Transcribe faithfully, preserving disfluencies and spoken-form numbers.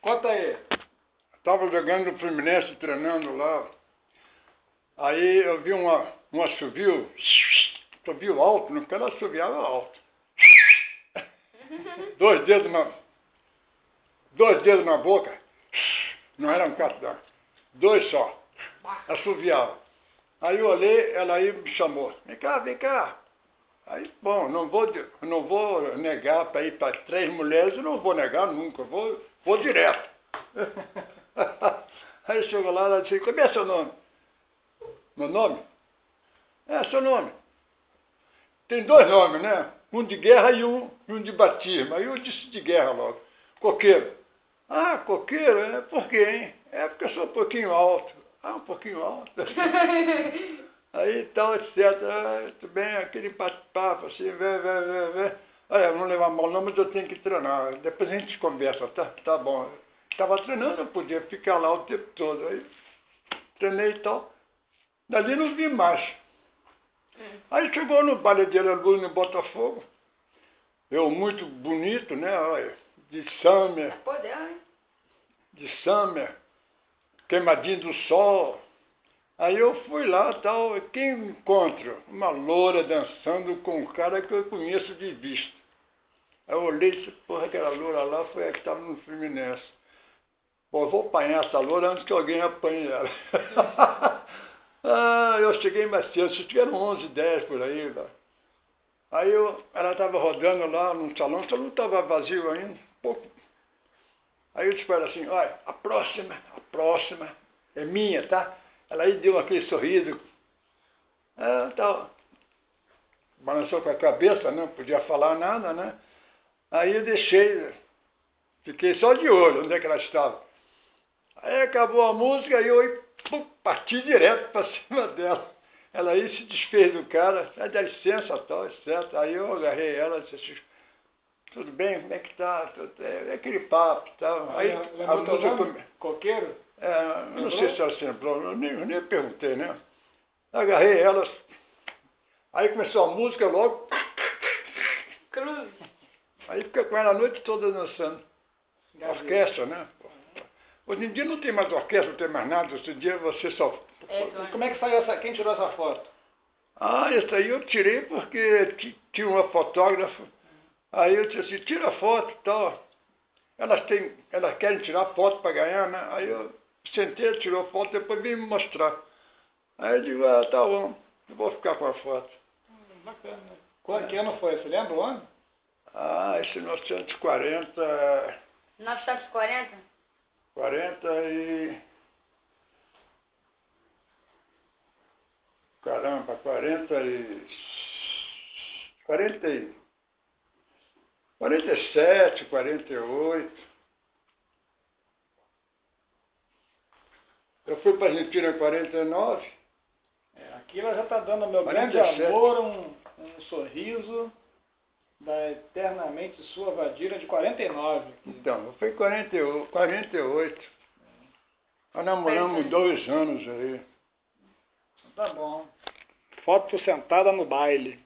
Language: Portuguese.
Conta aí. Estava jogando no Fluminense, treinando lá. Aí eu vi uma, um assovio, assovio alto, não quero assoviar alto. Dois dedos na, dois dedos na boca, não era um catadão, dois só, assoviava. Aí eu olhei, ela aí me chamou, vem cá, vem cá. Aí, bom, não vou, não vou negar para ir para três mulheres, eu não vou negar nunca, vou, vou direto. Aí chegou lá, ela disse, como é seu nome? Meu nome? É, seu nome. Tem dois nomes, né? Um de guerra e um, um de batismo. Aí eu disse de guerra logo. Coqueiro. Ah, coqueiro? É por quê, hein? É porque eu sou um pouquinho alto. Ah, um pouquinho alto. Aí tal, etcétera. Ah, tudo bem, aquele bate-papo assim, vem, vem, vem, vem. Olha, não levar mal não, mas eu tenho que treinar. Depois a gente conversa, tá? Tá bom. Estava treinando, eu podia ficar lá o tempo todo. Aí treinei e tal. Dali não vi mais. Aí chegou no baile de Luz, no Botafogo. Eu muito bonito, né? Olha, de summer. Poder, hein? De summer. Queimadinho do sol. Aí eu fui lá e tal. Quem encontro? Uma loura dançando com um cara que eu conheço de vista. Aí eu olhei e disse, porra, aquela loura lá foi a que estava no Fluminense. Pô, eu vou apanhar essa loura antes que alguém apanhe ela. Ah, eu cheguei mais cedo, se tiveram onze, dez por aí. Lá. Aí eu, ela estava rodando lá no salão, o salão estava vazio ainda, pouco. Aí eu disse para ela assim, olha, a próxima, a próxima é minha, tá? Ela aí deu aquele sorriso. Ah, tal. Balançou com a cabeça, não podia falar nada, né? Aí eu deixei, fiquei só de olho onde é que ela estava. Aí acabou a música e eu pum, parti direto para cima dela. Ela aí se desfez do cara, ah, dá licença, tal, etcétera. Aí eu agarrei ela e disse assim, tudo bem, como é que tá? É aquele papo e tal. Aí Lembra a música nome? Coqueiro? É, não sei se ela se lembrou, eu nem, eu nem perguntei, né? Agarrei ela, aí começou a música logo. Cruz. Aí fica com ela a noite toda dançando. Gabriel. Orquestra, né? Hoje em dia não tem mais orquestra, não tem mais nada. Hoje em dia você só... É, E como é que saiu essa... Quem tirou essa foto? Ah, essa aí eu tirei porque tinha uma fotógrafa. Aí eu disse assim, tira foto e tal. Elas, têm, elas querem tirar foto para ganhar, né? Aí eu sentei, tirou foto, depois vim me mostrar. Aí eu digo, ah, tá bom, eu vou ficar com a foto. Hum, bacana. Qual que ano foi? Você lembra o ano? Ah, esse mil novecentos e quarenta... novecentos e quarenta? quarenta e... Caramba, quarenta e... quarenta e... quarenta e sete, quarenta e oito. Eu fui para a Argentina em quarenta e nove. É, aqui ela já está dando meu grande quarenta e sete. amor, um, um sorriso da eternamente sua Vadira de quarenta e nove. Aqui. Então, foi em quarenta e oito. quarenta e oito. Nós namoramos dois anos aí. Tá bom. Foto sentada no baile.